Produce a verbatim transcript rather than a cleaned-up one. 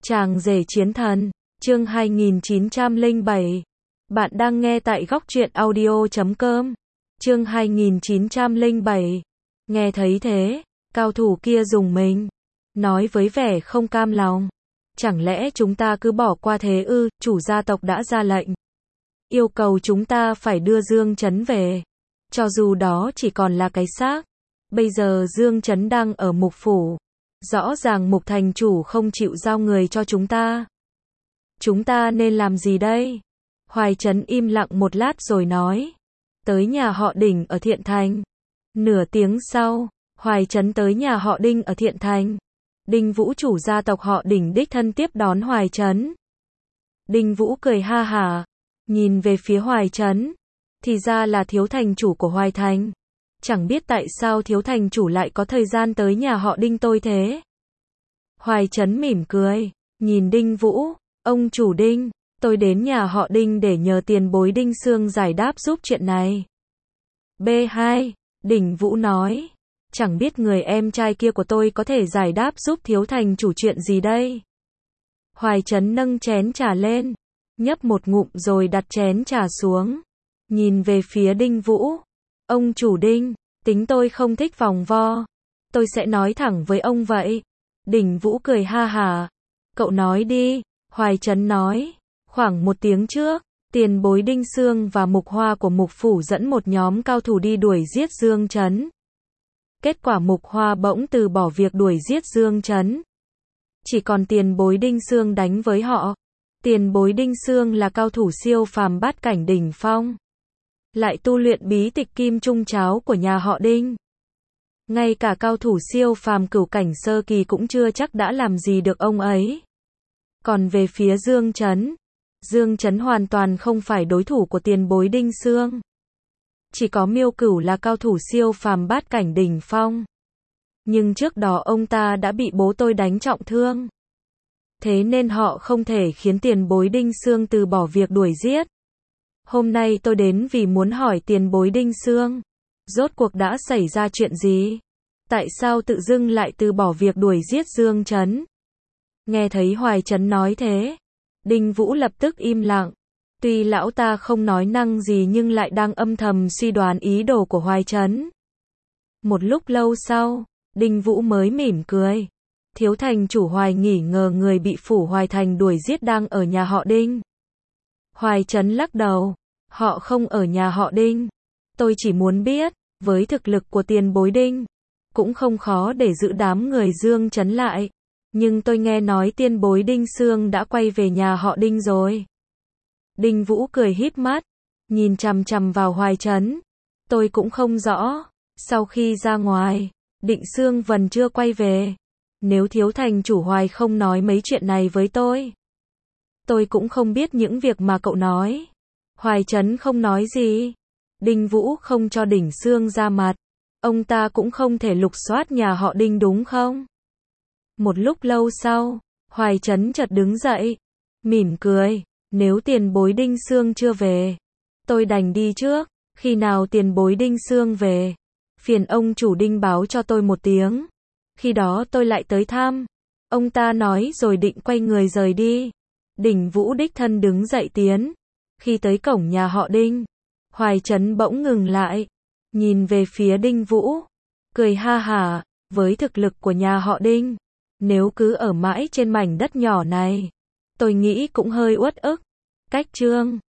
Chàng rể chiến thần, chương hai nghìn chín trăm lẻ bảy. Bạn đang nghe tại góc truyện audio chấm com. Chương hai nghìn chín trăm lẻ bảy. Nghe thấy thế, cao thủ kia rùng mình, nói với vẻ không cam lòng. Chẳng lẽ chúng ta cứ bỏ qua thế ư? Chủ gia tộc đã ra lệnh, yêu cầu chúng ta phải đưa Dương Chấn về. Cho dù đó chỉ còn là cái xác. Bây giờ Dương Chấn đang ở Mục Phủ. Rõ ràng Mục thành chủ không chịu giao người cho chúng ta. Chúng ta nên làm gì đây? Hoài Chấn im lặng một lát rồi nói. Tới nhà họ Đỉnh ở Thiện Thành. Nửa tiếng sau, Hoài Chấn tới nhà họ Đinh ở Thiện Thành. Đinh Vũ chủ gia tộc họ Đỉnh đích thân tiếp đón Hoài Chấn. Đinh Vũ cười ha hả, nhìn về phía Hoài Chấn. Thì ra là thiếu thành chủ của Hoài Thành. Chẳng biết tại sao thiếu thành chủ lại có thời gian tới nhà họ Đinh tôi thế. Hoài Chấn mỉm cười, nhìn Đinh Vũ. Ông chủ Đinh, tôi đến nhà họ Đinh để nhờ tiền bối Đinh Sương giải đáp giúp chuyện này. B hai, Đinh Vũ nói. Chẳng biết người em trai kia của tôi có thể giải đáp giúp thiếu thành chủ chuyện gì đây. Hoài Chấn nâng chén trà lên, nhấp một ngụm rồi đặt chén trà xuống. Nhìn về phía Đinh Vũ. Ông chủ Đinh, tính tôi không thích vòng vo. Tôi sẽ nói thẳng với ông vậy. Đinh Vũ cười ha hả. Cậu nói đi. Hoài Chấn nói. Khoảng một tiếng trước, tiền bối Đinh Sương và Mục Hoa của Mục Phủ dẫn một nhóm cao thủ đi đuổi giết Dương Chấn. Kết quả Mục Hoa bỗng từ bỏ việc đuổi giết Dương Chấn. Chỉ còn tiền bối Đinh Sương đánh với họ. Tiền bối Đinh Sương là cao thủ siêu phàm bát cảnh đỉnh phong. Lại tu luyện bí tịch kim trung cháo của nhà họ Đinh. Ngay cả cao thủ siêu phàm cửu cảnh sơ kỳ cũng chưa chắc đã làm gì được ông ấy. Còn về phía Dương Chấn, Dương Chấn hoàn toàn không phải đối thủ của tiền bối Đinh Sương. Chỉ có Miêu Cửu là cao thủ siêu phàm bát cảnh đỉnh phong. Nhưng trước đó ông ta đã bị bố tôi đánh trọng thương. Thế nên họ không thể khiến tiền bối Đinh Sương từ bỏ việc đuổi giết. Hôm nay tôi đến vì muốn hỏi tiền bối Đinh Sương. Rốt cuộc đã xảy ra chuyện gì? Tại sao tự dưng lại từ bỏ việc đuổi giết Dương Chấn? Nghe thấy Hoài Chấn nói thế, Đinh Vũ lập tức im lặng. Tuy lão ta không nói năng gì nhưng lại đang âm thầm suy đoán ý đồ của Hoài Chấn. Một lúc lâu sau, Đinh Vũ mới mỉm cười. Thiếu thành chủ Hoài nghỉ ngờ người bị phủ Hoài Thành đuổi giết đang ở nhà họ Đinh. Hoài Chấn lắc đầu. Họ không ở nhà họ Đinh. Tôi chỉ muốn biết, với thực lực của tiền bối Đinh, cũng không khó để giữ đám người Dương Chấn lại. Nhưng tôi nghe nói tiền bối Đinh Sương đã quay về nhà họ Đinh rồi. Đinh Vũ cười híp mắt, nhìn chằm chằm vào Hoài Chấn. Tôi cũng không rõ. Sau khi ra ngoài, Định Sương vẫn chưa quay về. Nếu thiếu thành chủ Hoài không nói mấy chuyện này với tôi, tôi cũng không biết những việc mà cậu nói. Hoài Chấn không nói gì. Đinh Vũ không cho Đỉnh Sương ra mặt. Ông ta cũng không thể lục soát nhà họ Đinh đúng không? Một lúc lâu sau, Hoài Chấn chợt đứng dậy, mỉm cười. Nếu tiền bối Đinh Sương chưa về, tôi đành đi trước. Khi nào tiền bối Đinh Sương về, phiền ông chủ Đinh báo cho tôi một tiếng. Khi đó tôi lại tới thăm. Ông ta nói rồi định quay người rời đi. Đinh Vũ đích thân đứng dậy tiến. Khi tới cổng nhà họ Đinh, Hoài Chấn bỗng ngừng lại, nhìn về phía Đinh Vũ, cười ha hả. Với thực lực của nhà họ Đinh, nếu cứ ở mãi trên mảnh đất nhỏ này, tôi nghĩ cũng hơi uất ức. Cách chương